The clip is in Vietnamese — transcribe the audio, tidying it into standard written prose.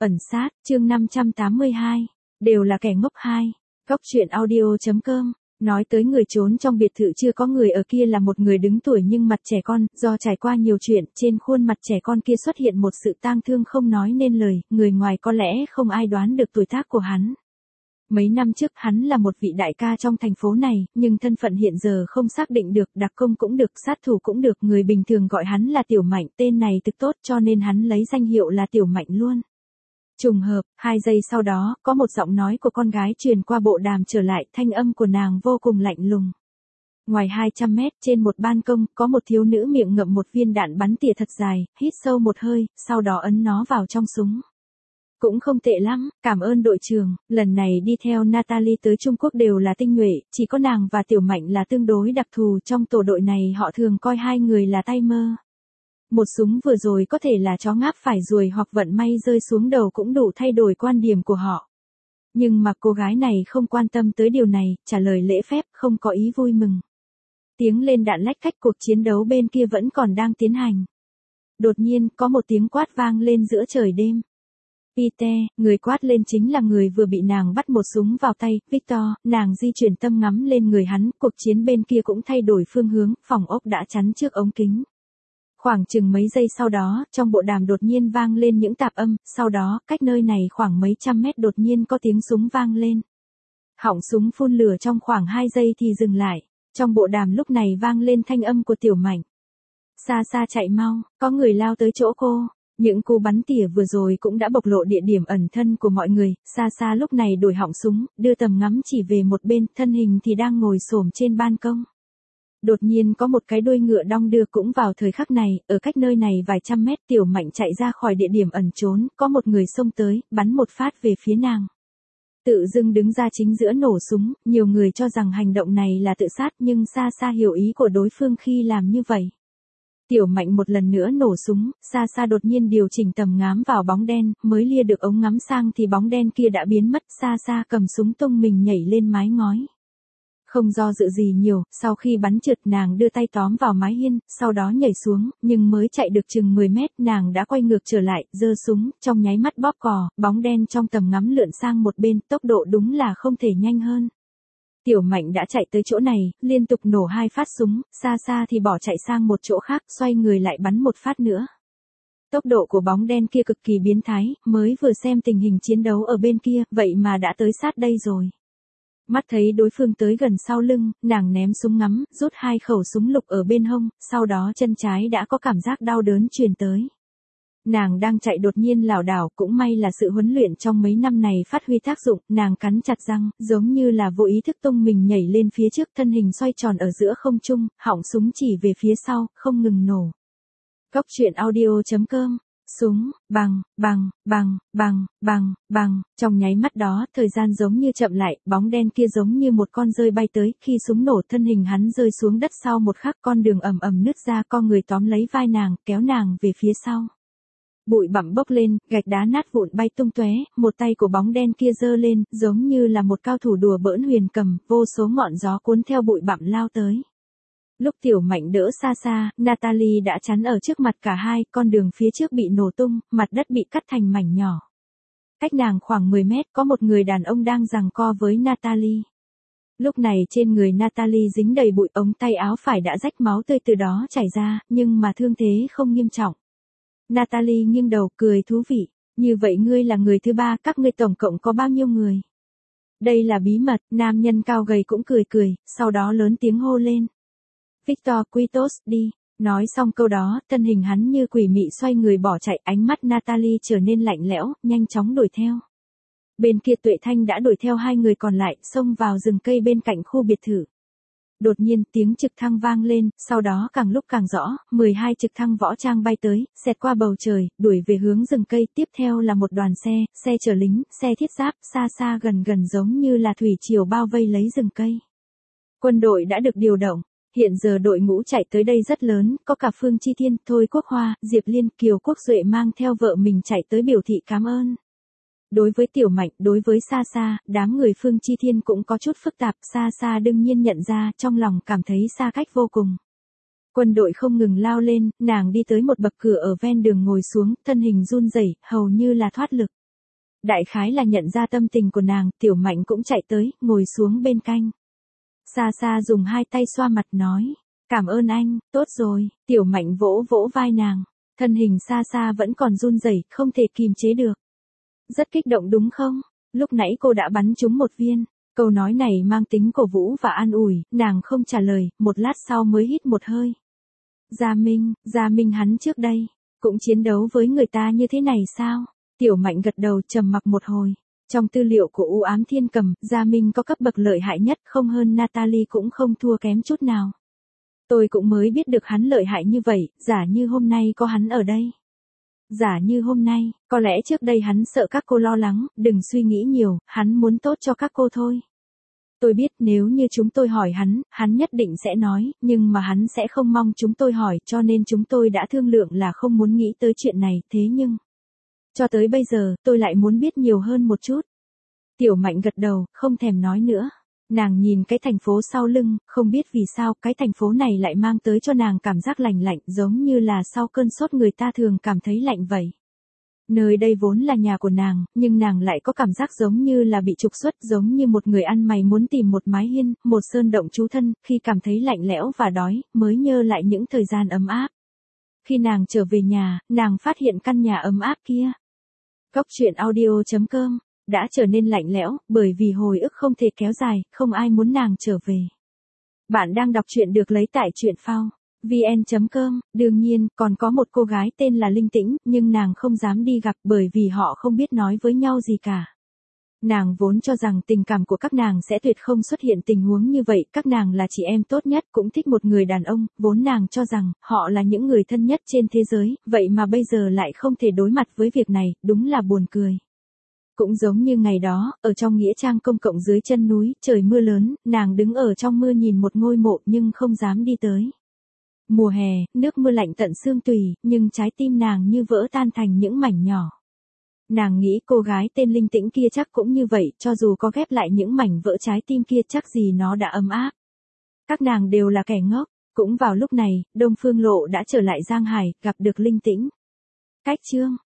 Ẩn sát, chương 582. Đều là kẻ ngốc 2. Góc truyện audio.com. Nói tới người trốn trong biệt thự chưa có người ở kia là một người đứng tuổi nhưng mặt trẻ con, do trải qua nhiều chuyện, trên khuôn mặt trẻ con kia xuất hiện một sự tang thương không nói nên lời, người ngoài có lẽ không ai đoán được tuổi tác của hắn. Mấy năm trước hắn là một vị đại ca trong thành phố này, nhưng thân phận hiện giờ không xác định được, đặc công cũng được, sát thủ cũng được, người bình thường gọi hắn là Tiểu Mạnh, tên này thực tốt cho nên hắn lấy danh hiệu là Tiểu Mạnh luôn. Trùng hợp, 2 giây sau đó, có một giọng nói của con gái truyền qua bộ đàm trở lại, thanh âm của nàng vô cùng lạnh lùng. Ngoài 200 mét, trên một ban công, có một thiếu nữ miệng ngậm một viên đạn bắn tỉa thật dài, hít sâu một hơi, sau đó ấn nó vào trong súng. Cũng không tệ lắm, cảm ơn đội trưởng, lần này đi theo Natalie tới Trung Quốc đều là tinh nhuệ, chỉ có nàng và Tiểu Mạnh là tương đối đặc thù, trong tổ đội này họ thường coi 2 người là tay mơ. Một súng vừa rồi có thể là chó ngáp phải ruồi hoặc vận may rơi xuống đầu cũng đủ thay đổi quan điểm của họ. Nhưng mà cô gái này không quan tâm tới điều này, trả lời lễ phép, không có ý vui mừng. Tiếng lên đạn lách cách, cuộc chiến đấu bên kia vẫn còn đang tiến hành. Đột nhiên, có một tiếng quát vang lên giữa trời đêm. Peter, người quát lên chính là người vừa bị nàng bắt một súng vào tay, Victor, nàng di chuyển tâm ngắm lên người hắn, cuộc chiến bên kia cũng thay đổi phương hướng, phòng ốc đã chắn trước ống kính. Khoảng chừng mấy giây sau đó, trong bộ đàm đột nhiên vang lên những tạp âm, sau đó, cách nơi này khoảng mấy trăm mét đột nhiên có tiếng súng vang lên. Họng súng phun lửa trong khoảng 2 giây thì dừng lại, trong bộ đàm lúc này vang lên thanh âm của Tiểu Mạnh. Xa xa chạy mau, có người lao tới chỗ cô. Những cú bắn tỉa vừa rồi cũng đã bộc lộ địa điểm ẩn thân của mọi người, xa xa lúc này đổi họng súng, đưa tầm ngắm chỉ về một bên, thân hình thì đang ngồi xổm trên ban công. Đột nhiên có một cái đuôi ngựa đong đưa cũng vào thời khắc này, ở cách nơi này vài trăm mét, Tiểu Mạnh chạy ra khỏi địa điểm ẩn trốn, có một người xông tới, bắn một phát về phía nàng. Tự dưng đứng ra chính giữa nổ súng, nhiều người cho rằng hành động này là tự sát nhưng xa xa hiểu ý của đối phương khi làm như vậy. Tiểu Mạnh một lần nữa nổ súng, xa xa đột nhiên điều chỉnh tầm ngắm vào bóng đen, mới lia được ống ngắm sang thì bóng đen kia đã biến mất, xa xa cầm súng tung mình nhảy lên mái ngói. Không do dự gì nhiều, sau khi bắn trượt nàng đưa tay tóm vào mái hiên, sau đó nhảy xuống, nhưng mới chạy được chừng 10 mét nàng đã quay ngược trở lại, giơ súng, trong nháy mắt bóp cò, bóng đen trong tầm ngắm lượn sang một bên, tốc độ đúng là không thể nhanh hơn. Tiểu Mạnh đã chạy tới chỗ này, liên tục nổ 2 phát súng, xa xa thì bỏ chạy sang một chỗ khác, xoay người lại bắn một phát nữa. Tốc độ của bóng đen kia cực kỳ biến thái, mới vừa xem tình hình chiến đấu ở bên kia, vậy mà đã tới sát đây rồi. Mắt thấy đối phương tới gần sau lưng, nàng ném súng ngắm, rút 2 khẩu súng lục ở bên hông, sau đó chân trái đã có cảm giác đau đớn truyền tới. Nàng đang chạy đột nhiên lảo đảo, cũng may là sự huấn luyện trong mấy năm này phát huy tác dụng, nàng cắn chặt răng, giống như là vô ý thức tung mình nhảy lên phía trước, thân hình xoay tròn ở giữa không trung, họng súng chỉ về phía sau, không ngừng nổ. Góc truyện audio.com. Súng, bằng, bằng, bằng, bằng, bằng, bằng, trong nháy mắt đó, thời gian giống như chậm lại, bóng đen kia giống như một con dơi bay tới, khi súng nổ thân hình hắn rơi xuống đất sau một khắc, con đường ầm ầm nứt ra, con người tóm lấy vai nàng, kéo nàng về phía sau. Bụi bặm bốc lên, gạch đá nát vụn bay tung tóe, một tay của bóng đen kia giơ lên, giống như là một cao thủ đùa bỡn huyền cầm, vô số ngọn gió cuốn theo bụi bặm lao tới. Lúc Tiểu Mạnh đỡ xa xa, Natalie đã chắn ở trước mặt cả hai, con đường phía trước bị nổ tung, mặt đất bị cắt thành mảnh nhỏ. Cách nàng khoảng 10 mét, có một người đàn ông đang giằng co với Natalie. Lúc này trên người Natalie dính đầy bụi, ống tay áo phải đã rách, máu tươi từ đó chảy ra, nhưng mà thương thế không nghiêm trọng. Natalie nghiêng đầu, cười thú vị. Như vậy ngươi là người thứ 3, các ngươi tổng cộng có bao nhiêu người? Đây là bí mật, nam nhân cao gầy cũng cười cười, sau đó lớn tiếng hô lên. Victor Quitos, đi. Nói xong câu đó, thân hình hắn như quỷ mị xoay người bỏ chạy, ánh mắt Natalie trở nên lạnh lẽo, nhanh chóng đuổi theo. Bên kia Tuệ Thanh đã đuổi theo 2 người còn lại, xông vào rừng cây bên cạnh khu biệt thự. Đột nhiên, tiếng trực thăng vang lên, sau đó càng lúc càng rõ, 12 trực thăng võ trang bay tới, xẹt qua bầu trời, đuổi về hướng rừng cây, tiếp theo là một đoàn xe chở lính, xe thiết giáp, xa xa gần gần giống như là thủy triều bao vây lấy rừng cây. Quân đội đã được điều động. Hiện giờ đội ngũ chạy tới đây rất lớn, có cả Phương Chi Thiên, Thôi Quốc Hoa, Diệp Liên, Kiều Quốc Duệ mang theo vợ mình chạy tới biểu thị cảm ơn. Đối với Tiểu Mạnh, đối với Sa Sa, đám người Phương Chi Thiên cũng có chút phức tạp, Sa Sa đương nhiên nhận ra, trong lòng cảm thấy xa cách vô cùng. Quân đội không ngừng lao lên, nàng đi tới một bậc cửa ở ven đường ngồi xuống, thân hình run rẩy, hầu như là thoát lực. Đại khái là nhận ra tâm tình của nàng, Tiểu Mạnh cũng chạy tới, ngồi xuống bên cạnh. Xa xa dùng hai tay xoa mặt nói, cảm ơn anh, tốt rồi, Tiểu Mạnh vỗ vỗ vai nàng, thân hình xa xa vẫn còn run rẩy, không thể kìm chế được. Rất kích động đúng không? Lúc nãy cô đã bắn trúng một viên. Câu nói này mang tính cổ vũ và an ủi, nàng không trả lời, một lát sau mới hít một hơi. Gia Minh hắn trước đây, cũng chiến đấu với người ta như thế này sao? Tiểu Mạnh gật đầu trầm mặc một hồi. Trong tư liệu của U Ám Thiên Cầm, Gia Minh có cấp bậc lợi hại nhất, không hơn Natalie cũng không thua kém chút nào. Tôi cũng mới biết được hắn lợi hại như vậy, giả như hôm nay có hắn ở đây. Giả như hôm nay, có lẽ trước đây hắn sợ các cô lo lắng, đừng suy nghĩ nhiều, hắn muốn tốt cho các cô thôi. Tôi biết nếu như chúng tôi hỏi hắn nhất định sẽ nói, nhưng mà hắn sẽ không mong chúng tôi hỏi, cho nên chúng tôi đã thương lượng là không muốn nghĩ tới chuyện này, thế nhưng... Cho tới bây giờ, tôi lại muốn biết nhiều hơn một chút. Tiểu Mạnh gật đầu, không thèm nói nữa. Nàng nhìn cái thành phố sau lưng, không biết vì sao cái thành phố này lại mang tới cho nàng cảm giác lạnh lạnh, giống như là sau cơn sốt người ta thường cảm thấy lạnh vậy. Nơi đây vốn là nhà của nàng, nhưng nàng lại có cảm giác giống như là bị trục xuất, giống như một người ăn mày muốn tìm một mái hiên, một sơn động trú thân, khi cảm thấy lạnh lẽo và đói, mới nhớ lại những thời gian ấm áp. Khi nàng trở về nhà, nàng phát hiện căn nhà ấm áp kia. Góc truyện audio.com đã trở nên lạnh lẽo, bởi vì hồi ức không thể kéo dài, không ai muốn nàng trở về. Bạn đang đọc truyện được lấy tại truyện phao vn.com, đương nhiên, còn có một cô gái tên là Linh Tĩnh, nhưng nàng không dám đi gặp bởi vì họ không biết nói với nhau gì cả. Nàng vốn cho rằng tình cảm của các nàng sẽ tuyệt không xuất hiện tình huống như vậy, các nàng là chị em tốt nhất, cũng thích một người đàn ông, vốn nàng cho rằng, họ là những người thân nhất trên thế giới, vậy mà bây giờ lại không thể đối mặt với việc này, đúng là buồn cười. Cũng giống như ngày đó, ở trong nghĩa trang công cộng dưới chân núi, trời mưa lớn, nàng đứng ở trong mưa nhìn một ngôi mộ nhưng không dám đi tới. Mùa hè, nước mưa lạnh tận xương tùy, nhưng trái tim nàng như vỡ tan thành những mảnh nhỏ. Nàng nghĩ cô gái tên Linh Tĩnh kia chắc cũng như vậy, cho dù có ghép lại những mảnh vỡ trái tim kia chắc gì nó đã ấm áp. Các nàng đều là kẻ ngốc, cũng vào lúc này, Đông Phương Lộ đã trở lại Giang Hải, gặp được Linh Tĩnh. Cách chương